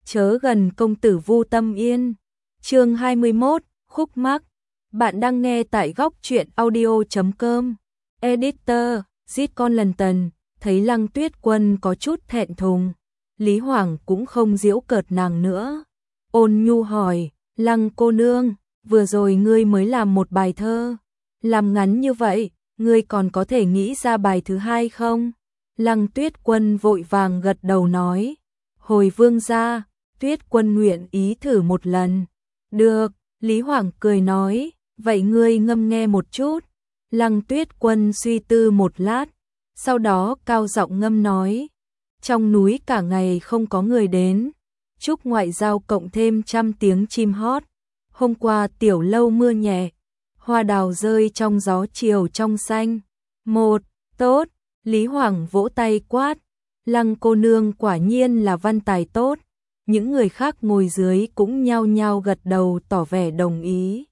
chớ gần công tử Vu Tâm Yên. Chương 21, khúc mắc. Bạn đang nghe tại góc truyện audio.com. Editor, giết con lần tần, thấy Lăng Tuyết Quân có chút thẹn thùng. Lý Hoàng cũng không giễu cợt nàng nữa. Ôn nhu hỏi, Lăng cô nương, vừa rồi ngươi mới làm một bài thơ. Làm ngắn như vậy, ngươi còn có thể nghĩ ra bài thứ hai không? Lăng Tuyết Quân vội vàng gật đầu nói, hồi vương gia, Tuyết Quân nguyện ý thử một lần. Được, Lý Hoàng cười nói, vậy ngươi ngâm nghe một chút. Lăng Tuyết Quân suy tư một lát, sau đó cao giọng ngâm nói, trong núi cả ngày không có người đến, chúc ngoại giao cộng thêm trăm tiếng chim hót. Hôm qua tiểu lâu mưa nhẹ, hoa đào rơi trong gió chiều trong xanh. Một, tốt, Lý Hoàng vỗ tay quát, Lăng cô nương quả nhiên là văn tài tốt. Những người khác ngồi dưới cũng nhao nhao gật đầu tỏ vẻ đồng ý.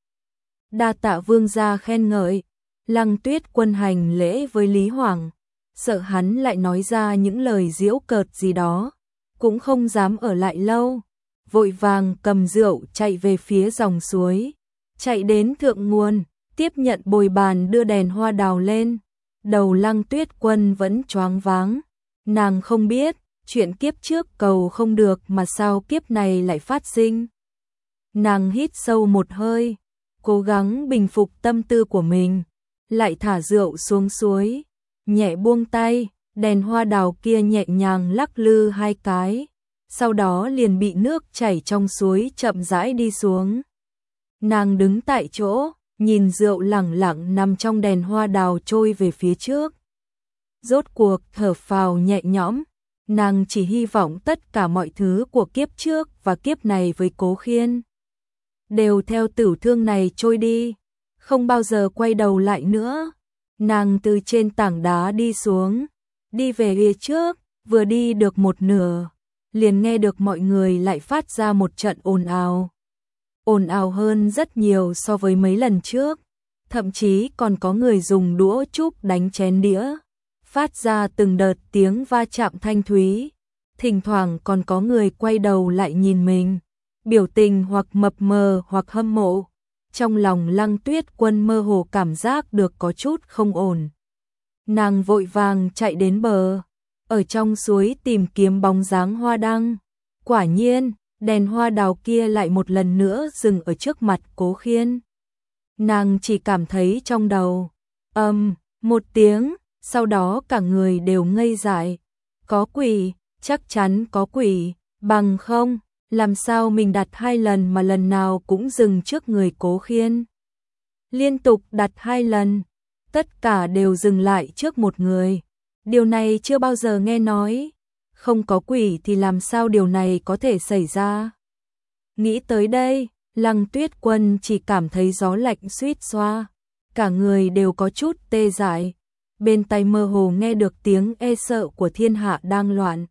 Đa tạ vương gia khen ngợi. Lăng Tuyết Quân hành lễ với Lý Hoàng, sợ hắn lại nói ra những lời giễu cợt gì đó, cũng không dám ở lại lâu, vội vàng cầm rượu chạy về phía dòng suối, chạy đến thượng nguồn, tiếp nhận bồi bàn đưa đèn hoa đào lên. Đầu Lăng Tuyết Quân vẫn choáng váng, nàng không biết, chuyện kiếp trước cầu không được mà sao kiếp này lại phát sinh. Nàng hít sâu một hơi, cố gắng bình phục tâm tư của mình, lại thả rượu xuống suối, nhẹ buông tay, đèn hoa đào kia nhẹ nhàng lắc lư hai cái, sau đó liền bị nước chảy trong suối chậm rãi đi xuống. Nàng đứng tại chỗ, nhìn rượu lẳng lặng nằm trong đèn hoa đào trôi về phía trước. Rốt cuộc thở phào nhẹ nhõm, nàng chỉ hy vọng tất cả mọi thứ của kiếp trước và kiếp này với Cố Khiên đều theo tử thương này trôi đi, không bao giờ quay đầu lại nữa. Nàng từ trên tảng đá đi xuống, đi về phía trước, vừa đi được một nửa, liền nghe được mọi người lại phát ra một trận ồn ào. Ồn ào hơn rất nhiều so với mấy lần trước, thậm chí còn có người dùng đũa trúc đánh chén đĩa, phát ra từng đợt tiếng va chạm thanh thúy. Thỉnh thoảng còn có người quay đầu lại nhìn mình, biểu tình hoặc mập mờ hoặc hâm mộ. Trong lòng Lăng Tuyết Quân mơ hồ cảm giác được có chút không ổn. Nàng vội vàng chạy đến bờ, ở trong suối tìm kiếm bóng dáng hoa đăng. Quả nhiên, đèn hoa đào kia lại một lần nữa dừng ở trước mặt Cố Khiên. Nàng chỉ cảm thấy trong đầu, một tiếng, sau đó cả người đều ngây dại. Có quỷ, chắc chắn có quỷ, bằng không, làm sao mình đặt hai lần mà lần nào cũng dừng trước người Cố Khiên. Liên tục đặt hai lần, tất cả đều dừng lại trước một người. Điều này chưa bao giờ nghe nói. Không có quỷ thì làm sao điều này có thể xảy ra? Nghĩ tới đây, Lăng Tuyết Quân chỉ cảm thấy gió lạnh suýt xoa, cả người đều có chút tê dại. Bên tai mơ hồ nghe được tiếng e sợ của thiên hạ đang loạn.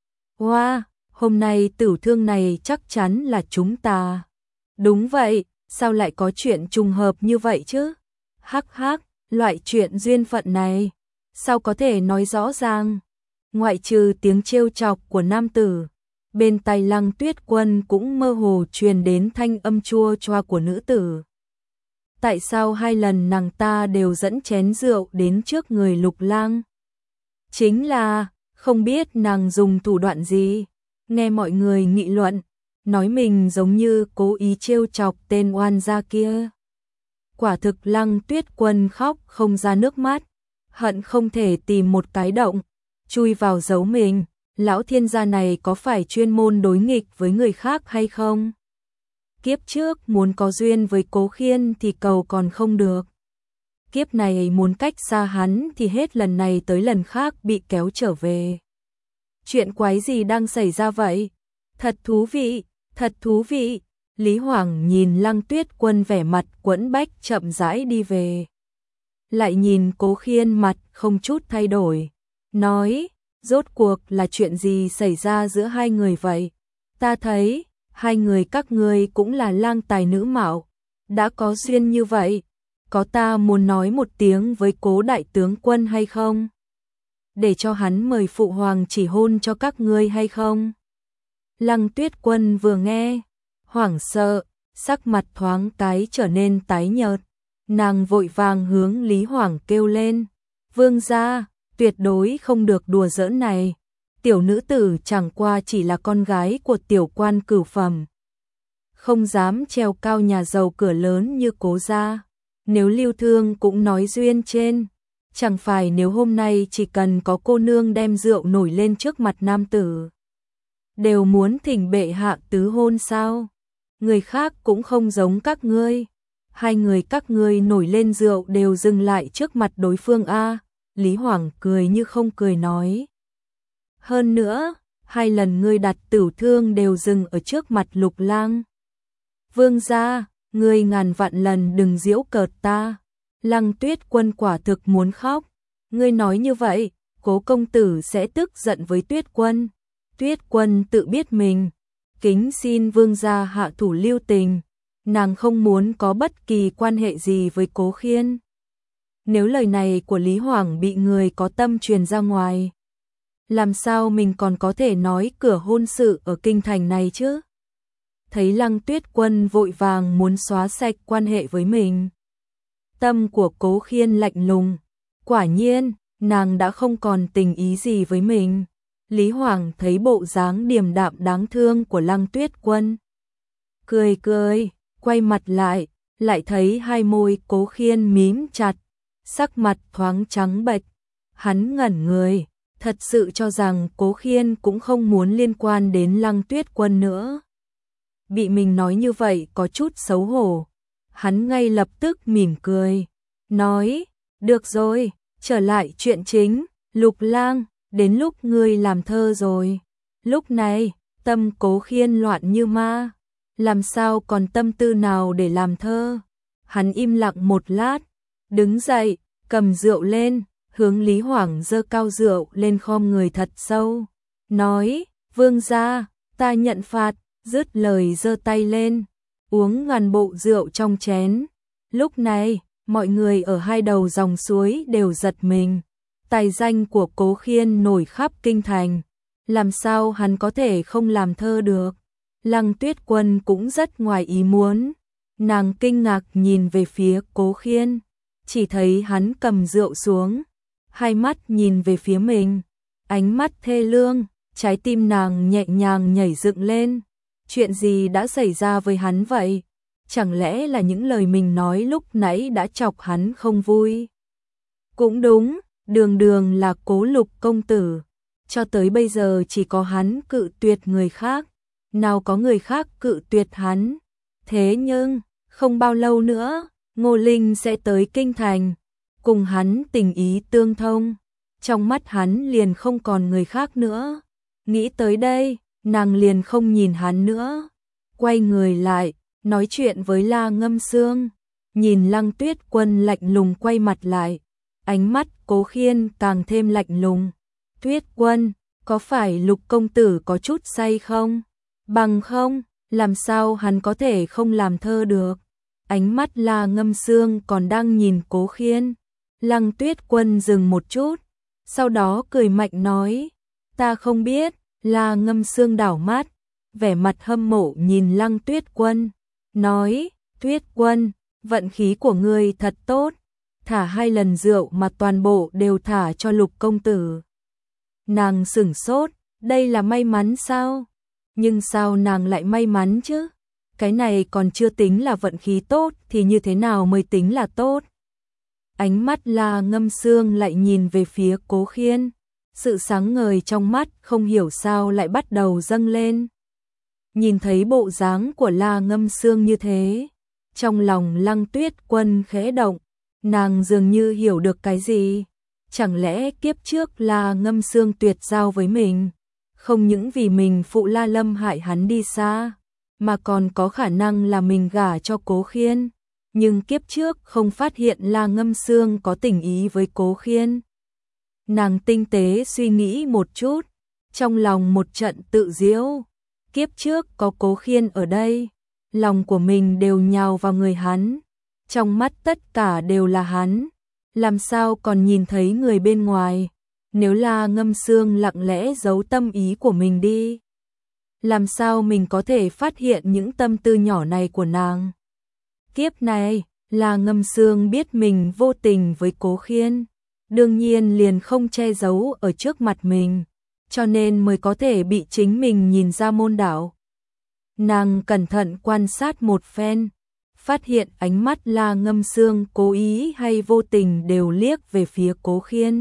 Wow, hôm nay tử thương này chắc chắn là chúng ta. Đúng vậy, sao lại có chuyện trùng hợp như vậy chứ? Hắc hắc, loại chuyện duyên phận này, sao có thể nói rõ ràng? Ngoại trừ tiếng trêu chọc của nam tử, bên tai Lăng Tuyết Quân cũng mơ hồ truyền đến thanh âm chua choa của nữ tử. Tại sao hai lần nàng ta đều dẫn chén rượu đến trước người Lục Lang? Chính là, không biết nàng dùng thủ đoạn gì. Nghe mọi người nghị luận, nói mình giống như cố ý trêu chọc tên oan gia kia. Quả thực Lăng Tuyết Quân khóc không ra nước mắt, hận không thể tìm một cái động, chui vào giấu mình. Lão thiên gia này có phải chuyên môn đối nghịch với người khác hay không? Kiếp trước muốn có duyên với Cố Khiên thì cầu còn không được. Kiếp này muốn cách xa hắn thì hết lần này tới lần khác bị kéo trở về. Chuyện quái gì đang xảy ra vậy? Thật thú vị, thật thú vị. Lý Hoàng nhìn Lăng Tuyết Quân vẻ mặt quẫn bách chậm rãi đi về. Lại nhìn Cố Khiên mặt không chút thay đổi. Nói, rốt cuộc là chuyện gì xảy ra giữa hai người vậy? Ta thấy, hai người các ngươi cũng là lang tài nữ mạo. Đã có duyên như vậy, có ta muốn nói một tiếng với Cố đại tướng quân hay không? Để cho hắn mời phụ hoàng chỉ hôn cho các ngươi hay không? Lăng Tuyết Quân vừa nghe, hoảng sợ, sắc mặt thoáng cái trở nên tái nhợt. Nàng vội vàng hướng Lý Hoảng kêu lên, vương gia, tuyệt đối không được đùa giỡn này. Tiểu nữ tử chẳng qua chỉ là con gái của tiểu quan cửu phẩm, không dám treo cao nhà giàu cửa lớn như Cố gia. Nếu Lưu Thương cũng nói duyên trên, chẳng phải nếu hôm nay chỉ cần có cô nương đem rượu nổi lên trước mặt nam tử, đều muốn thỉnh bệ hạ tứ hôn sao? Người khác cũng không giống các ngươi. Hai người các ngươi nổi lên rượu đều dừng lại trước mặt đối phương a. Lý Hoảng cười như không cười nói. Hơn nữa, hai lần ngươi đặt tửu thương đều dừng ở trước mặt Lục Lang. Vương gia, ngươi ngàn vạn lần đừng giễu cợt ta. Lăng Tuyết Quân quả thực muốn khóc. Ngươi nói như vậy, Cố công tử sẽ tức giận với Tuyết Quân. Tuyết Quân tự biết mình, kính xin vương gia hạ thủ lưu tình, nàng không muốn có bất kỳ quan hệ gì với Cố Khiên. Nếu lời này của Lý Hoảng bị người có tâm truyền ra ngoài, làm sao mình còn có thể nói cửa hôn sự ở kinh thành này chứ? Thấy Lăng Tuyết Quân vội vàng muốn xóa sạch quan hệ với mình, tâm của Cố Khiên lạnh lùng, quả nhiên, nàng đã không còn tình ý gì với mình. Lý Hoảng thấy bộ dáng điềm đạm đáng thương của Lăng Tuyết Quân, cười cười, quay mặt lại thấy hai môi Cố Khiên mím chặt, sắc mặt thoáng trắng bệch. Hắn ngẩn người, thật sự cho rằng Cố Khiên cũng không muốn liên quan đến Lăng Tuyết Quân nữa. Bị mình nói như vậy có chút xấu hổ. Hắn ngay lập tức mỉm cười, nói, được rồi, trở lại chuyện chính, Lục Lang, đến lúc ngươi làm thơ rồi. Lúc này, tâm Cố Khiên loạn như ma, làm sao còn tâm tư nào để làm thơ. Hắn im lặng một lát, đứng dậy, cầm rượu lên, hướng Lý Hoảng giơ cao rượu lên khom người thật sâu, nói, vương gia, ta nhận phạt, dứt lời giơ tay lên, uống ngàn bộ rượu trong chén. Lúc này, mọi người ở hai đầu dòng suối đều giật mình. Tài danh của Cố Khiên nổi khắp kinh thành, làm sao hắn có thể không làm thơ được. Lăng Tuyết Quân cũng rất ngoài ý muốn, nàng kinh ngạc nhìn về phía Cố Khiên, chỉ thấy hắn cầm rượu xuống, hai mắt nhìn về phía mình, ánh mắt thê lương, trái tim nàng nhẹ nhàng nhảy dựng lên. Chuyện gì đã xảy ra với hắn vậy? Chẳng lẽ là những lời mình nói lúc nãy đã chọc hắn không vui? Cũng đúng, đường đường là Cố Lục công tử, cho tới bây giờ chỉ có hắn cự tuyệt người khác, nào có người khác cự tuyệt hắn. Thế nhưng, không bao lâu nữa, Ngô Linh sẽ tới kinh thành, cùng hắn tình ý tương thông, trong mắt hắn liền không còn người khác nữa. Nghĩ tới đây, nàng liền không nhìn hắn nữa, quay người lại, nói chuyện với La Ngâm Sương. Nhìn Lăng Tuyết Quân lạnh lùng quay mặt lại, ánh mắt Cố Khiên càng thêm lạnh lùng. Tuyết Quân, có phải Lục công tử có chút say không? Bằng không, làm sao hắn có thể không làm thơ được? Ánh mắt La Ngâm Sương còn đang nhìn Cố Khiên. Lăng Tuyết Quân dừng một chút, sau đó cười mạnh nói, ta không biết. La Ngâm Sương đảo mắt, vẻ mặt hâm mộ nhìn Lăng Tuyết Quân, nói, Tuyết Quân, vận khí của ngươi thật tốt, thả hai lần rượu mà toàn bộ đều thả cho Lục công tử. Nàng sửng sốt, đây là may mắn sao? Nhưng sao nàng lại may mắn chứ? Cái này còn chưa tính là vận khí tốt thì như thế nào mới tính là tốt? Ánh mắt La Ngâm Sương lại nhìn về phía Cố Khiên, sự sáng ngời trong mắt không hiểu sao lại bắt đầu dâng lên. Nhìn thấy bộ dáng của La Ngâm Sương như thế, trong lòng Lăng Tuyết Quân khẽ động, nàng dường như hiểu được cái gì. Chẳng lẽ kiếp trước La Ngâm Sương tuyệt giao với mình, không những vì mình phụ La Lâm hại hắn đi xa, mà còn có khả năng là mình gả cho Cố Khiên. Nhưng kiếp trước không phát hiện La Ngâm Sương có tình ý với Cố Khiên. Nàng tinh tế suy nghĩ một chút, trong lòng một trận tự giễu. Kiếp trước có Cố Khiên ở đây, lòng của mình đều nhào vào người hắn, trong mắt tất cả đều là hắn, làm sao còn nhìn thấy người bên ngoài. Nếu La Ngâm Sương lặng lẽ giấu tâm ý của mình đi, làm sao mình có thể phát hiện những tâm tư nhỏ này của nàng. Kiếp này, là Ngâm Sương biết mình vô tình với Cố Khiên, đương nhiên liền không che giấu ở trước mặt mình, cho nên mới có thể bị chính mình nhìn ra môn đạo. Nàng cẩn thận quan sát một phen, phát hiện ánh mắt La Ngâm Sương cố ý hay vô tình đều liếc về phía Cố Khiên.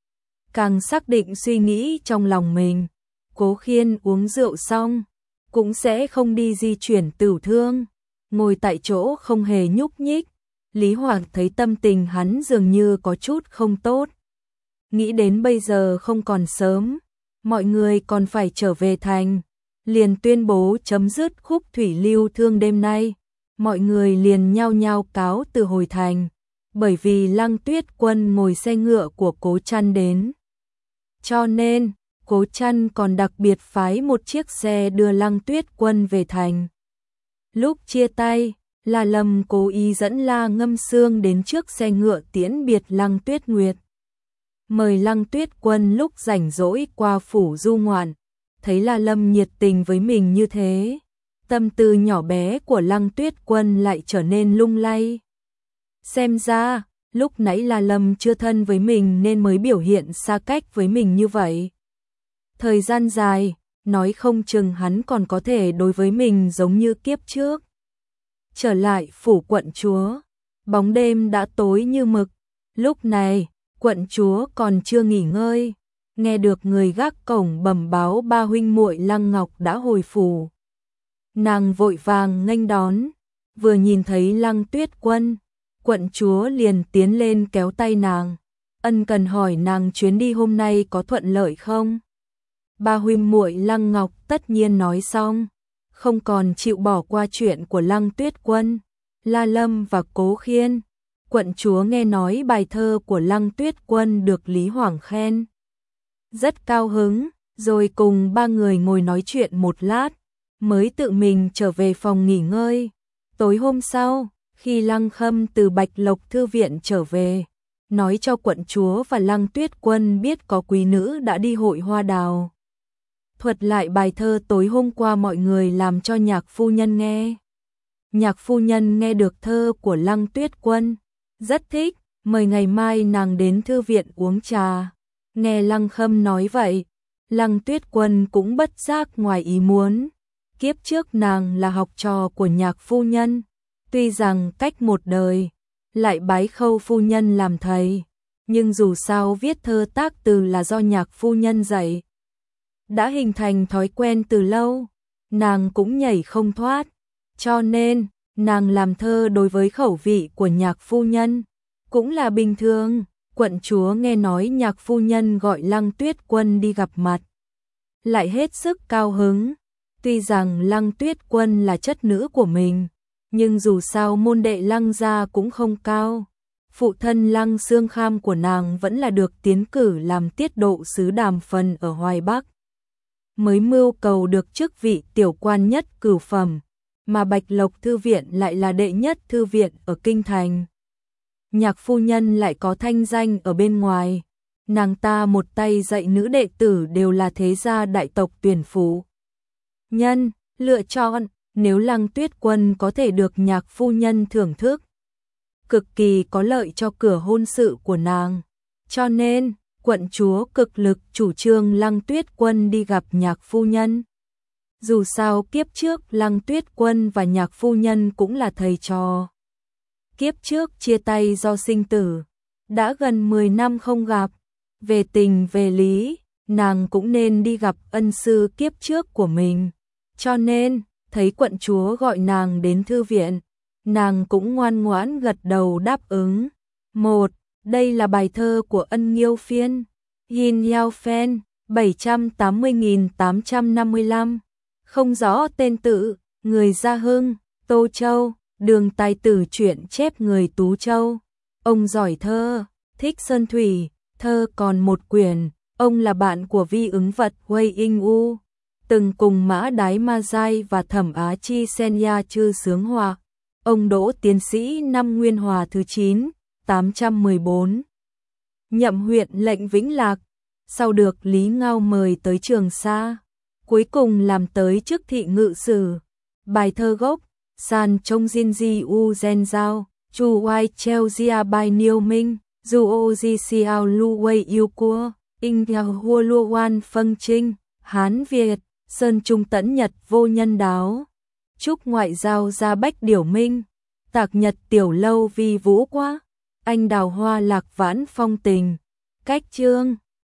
Càng xác định suy nghĩ trong lòng mình, Cố Khiên uống rượu xong, cũng sẽ không đi di chuyển tửu thương, ngồi tại chỗ không hề nhúc nhích. Lý Hoàng thấy tâm tình hắn dường như có chút không tốt. Nghĩ đến bây giờ không còn sớm, mọi người còn phải trở về thành, liền tuyên bố chấm dứt khúc thủy lưu thương đêm nay. Mọi người liền nhao nhao cáo từ hồi thành, bởi vì Lăng Tuyết Quân ngồi xe ngựa của Cố Trăn đến. Cho nên, Cố Trăn còn đặc biệt phái một chiếc xe đưa Lăng Tuyết Quân về thành. Lúc chia tay, La Lâm cố ý dẫn La Ngâm Sương đến trước xe ngựa tiễn biệt Lăng Tuyết Nguyệt. Mời Lăng Tuyết Quân lúc rảnh rỗi qua phủ du ngoạn, thấy La Lâm nhiệt tình với mình như thế, tâm tư nhỏ bé của Lăng Tuyết Quân lại trở nên lung lay. Xem ra, lúc nãy La Lâm chưa thân với mình nên mới biểu hiện xa cách với mình như vậy. Thời gian dài, nói không chừng hắn còn có thể đối với mình giống như kiếp trước. Trở lại phủ quận chúa, bóng đêm đã tối như mực. Lúc này, quận chúa còn chưa nghỉ ngơi, nghe được người gác cổng bẩm báo ba huynh muội Lăng Ngọc đã hồi phủ. Nàng vội vàng nghênh đón, vừa nhìn thấy Lăng Tuyết Quân, quận chúa liền tiến lên kéo tay nàng, ân cần hỏi nàng chuyến đi hôm nay có thuận lợi không. Ba huynh muội Lăng Ngọc tất nhiên nói xong, không còn chịu bỏ qua chuyện của Lăng Tuyết Quân, La Lâm và Cố Khiên. Quận chúa nghe nói bài thơ của Lăng Tuyết Quân được Lý Hoàng khen, rất cao hứng, rồi cùng ba người ngồi nói chuyện một lát, mới tự mình trở về phòng nghỉ ngơi. Tối hôm sau, khi Lăng Khâm từ Bạch Lộc Thư viện trở về, nói cho quận chúa và Lăng Tuyết Quân biết có quý nữ đã đi hội hoa đào. Thuật lại bài thơ tối hôm qua mọi người làm cho Nhạc phu nhân nghe. Nhạc phu nhân nghe được thơ của Lăng Tuyết Quân, rất thích, mời ngày mai nàng đến thư viện uống trà. Nghe Lăng Khâm nói vậy, Lăng Tuyết Quân cũng bất giác ngoài ý muốn. Kiếp trước nàng là học trò của Nhạc phu nhân, tuy rằng cách một đời, lại bái Khâu phu nhân làm thầy, nhưng dù sao viết thơ tác từ là do Nhạc phu nhân dạy. Đã hình thành thói quen từ lâu, nàng cũng nhảy không thoát, cho nên nàng làm thơ đối với khẩu vị của Nhạc phu nhân cũng là bình thường. Quận chúa nghe nói Nhạc phu nhân gọi Lăng Tuyết Quân đi gặp mặt, lại hết sức cao hứng. Tuy rằng Lăng Tuyết Quân là chất nữ của mình, nhưng dù sao môn đệ Lăng gia cũng không cao. Phụ thân Lăng Xương Kham của nàng vẫn là được tiến cử làm tiết độ sứ Đàm Phần ở Hoài Bắc, mới mưu cầu được chức vị tiểu quan nhất cửu phẩm, mà Bạch Lộc Thư viện lại là đệ nhất thư viện ở Kinh Thành. Nhạc phu nhân lại có thanh danh ở bên ngoài, nàng ta một tay dạy nữ đệ tử đều là thế gia đại tộc tuyển phủ. Nhân, lựa chọn, nếu Lăng Tuyết Quân có thể được Nhạc phu nhân thưởng thức, cực kỳ có lợi cho cửa hôn sự của nàng. Cho nên, quận chúa cực lực chủ trương Lăng Tuyết Quân đi gặp Nhạc phu nhân. Dù sao kiếp trước Lăng Tuyết Quân và Nhạc phu nhân cũng là thầy trò. Kiếp trước chia tay do sinh tử, đã gần 10 năm không gặp, về tình về lý, nàng cũng nên đi gặp ân sư kiếp trước của mình. Cho nên, thấy quận chúa gọi nàng đến thư viện, nàng cũng ngoan ngoãn gật đầu đáp ứng. Đây là bài thơ của Ân Nghiêu Phiên, Yin Yao Phen, 780.855, không rõ tên tự, người Gia Hưng, Tô Châu, Đường tài tử truyện chép người Tú Châu. Ông giỏi thơ, thích sơn thủy, thơ còn một quyển. Ông là bạn của vi ứng vật Huây Inh U, từng cùng Mã Đái Ma Giai và Thẩm Á Chi Sen Ya Chư Sướng Hòa. Ông đỗ tiến sĩ năm Nguyên Hòa thứ 9, 814. Nhậm huyện lệnh Vĩnh Lạc, sau được Lý Ngao mời tới Trường Sa, cuối cùng làm tới trước thị ngự sử. Bài thơ gốc, San trong Jin Ji U Gen Giao, Chu Wai Treo Jia Bai Niêu Minh, Du O Ji Xiao Lu Wei Yêu Cua, In Giao Hua Lua Wan Phân Trinh, Hán Việt, Sơn Trung Tẫn Nhật Vô Nhân Đáo, Trúc Ngoại Giao Gia Bách Điểu Minh, Tạc Nhật Tiểu Lâu Vi Vũ Quá, Anh Đào Hoa Lạc Vãn Phong Tình, Cách Chương.